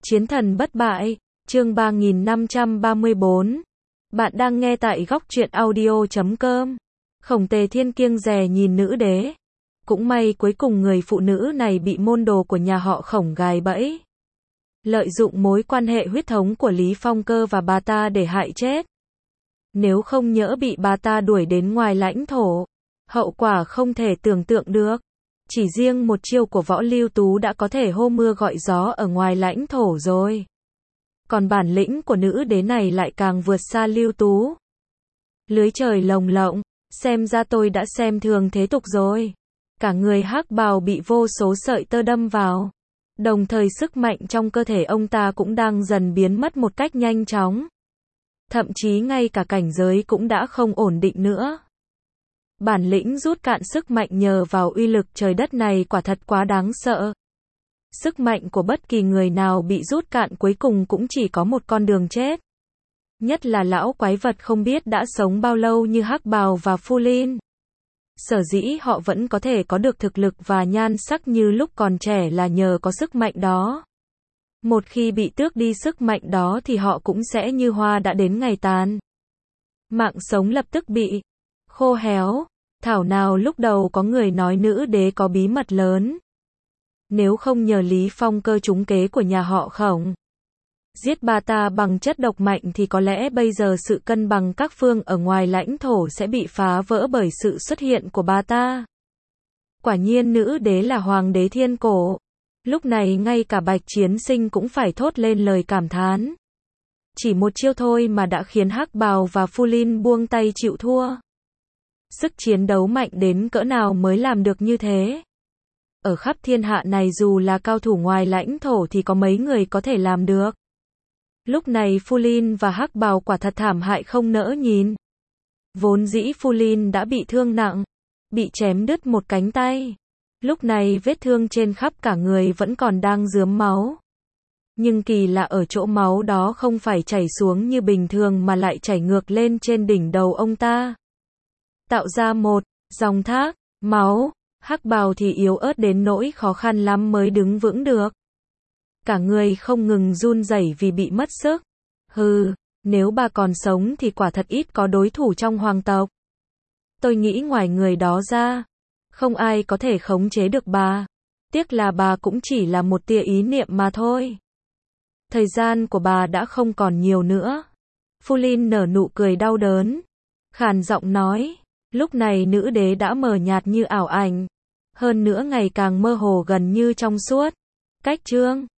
Chiến thần bất bại, chương 3534. Bạn đang nghe tại góc truyện audio.com. Khổng Tề Thiên kiêng dè nhìn nữ đế. Cũng may cuối cùng người phụ nữ này bị môn đồ của nhà họ Khổng gài bẫy. Lợi dụng mối quan hệ huyết thống của Lý Phong Cơ và bà ta để hại chết. Nếu không nhỡ bị bà ta đuổi đến ngoài lãnh thổ, hậu quả không thể tưởng tượng được. Chỉ riêng một chiêu của Võ Lưu Tú đã có thể hô mưa gọi gió ở ngoài lãnh thổ rồi. Còn bản lĩnh của nữ đế này lại càng vượt xa Lưu Tú. Lưới trời lồng lộng, xem ra tôi đã xem thường thế tục rồi. Cả người hắc bào bị vô số sợi tơ đâm vào. Đồng thời sức mạnh trong cơ thể ông ta cũng đang dần biến mất một cách nhanh chóng. Thậm chí ngay cả cảnh giới cũng đã không ổn định nữa. Bản lĩnh rút cạn sức mạnh nhờ vào uy lực trời đất này quả thật quá đáng sợ. Sức mạnh của bất kỳ người nào bị rút cạn cuối cùng cũng chỉ có một con đường chết. Nhất là lão quái vật không biết đã sống bao lâu như Hắc Bào và Phu Linh. Sở dĩ họ vẫn có thể có được thực lực và nhan sắc như lúc còn trẻ là nhờ có sức mạnh đó. Một khi bị tước đi sức mạnh đó thì họ cũng sẽ như hoa đã đến ngày tàn. Mạng sống lập tức bị khô héo. Thảo nào lúc đầu có người nói nữ đế có bí mật lớn. Nếu không nhờ Lý Phong Cơ trúng kế của nhà họ Khổng, giết bà ta bằng chất độc mạnh thì có lẽ bây giờ sự cân bằng các phương ở ngoài lãnh thổ sẽ bị phá vỡ bởi sự xuất hiện của bà ta. Quả nhiên nữ đế là hoàng đế thiên cổ. Lúc này ngay cả Bạch Chiến Sinh cũng phải thốt lên lời cảm thán. Chỉ một chiêu thôi mà đã khiến Hắc Bào và Phu Linh buông tay chịu thua. Sức chiến đấu mạnh đến cỡ nào mới làm được như thế? Ở khắp thiên hạ này dù là cao thủ ngoài lãnh thổ thì có mấy người có thể làm được. Lúc này Phu Linh và Hắc Bào quả thật thảm hại không nỡ nhìn. Vốn dĩ Phu Linh đã bị thương nặng, bị chém đứt một cánh tay. Lúc này vết thương trên khắp cả người vẫn còn đang rướm máu. Nhưng kỳ lạ ở chỗ máu đó không phải chảy xuống như bình thường mà lại chảy ngược lên trên đỉnh đầu ông ta. Tạo ra một dòng thác máu. Hắc Bào thì yếu ớt đến nỗi khó khăn lắm mới đứng vững được. Cả người không ngừng run rẩy vì bị mất sức. Hừ, nếu bà còn sống thì quả thật ít có đối thủ trong hoàng tộc. Tôi nghĩ ngoài người đó ra, không ai có thể khống chế được bà. Tiếc là bà cũng chỉ là một tia ý niệm mà thôi. Thời gian của bà đã không còn nhiều nữa. Phu Linh nở nụ cười đau đớn, khàn giọng nói. Lúc này nữ đế đã mờ nhạt như ảo ảnh. Hơn nữa ngày càng mơ hồ gần như trong suốt. Cách chương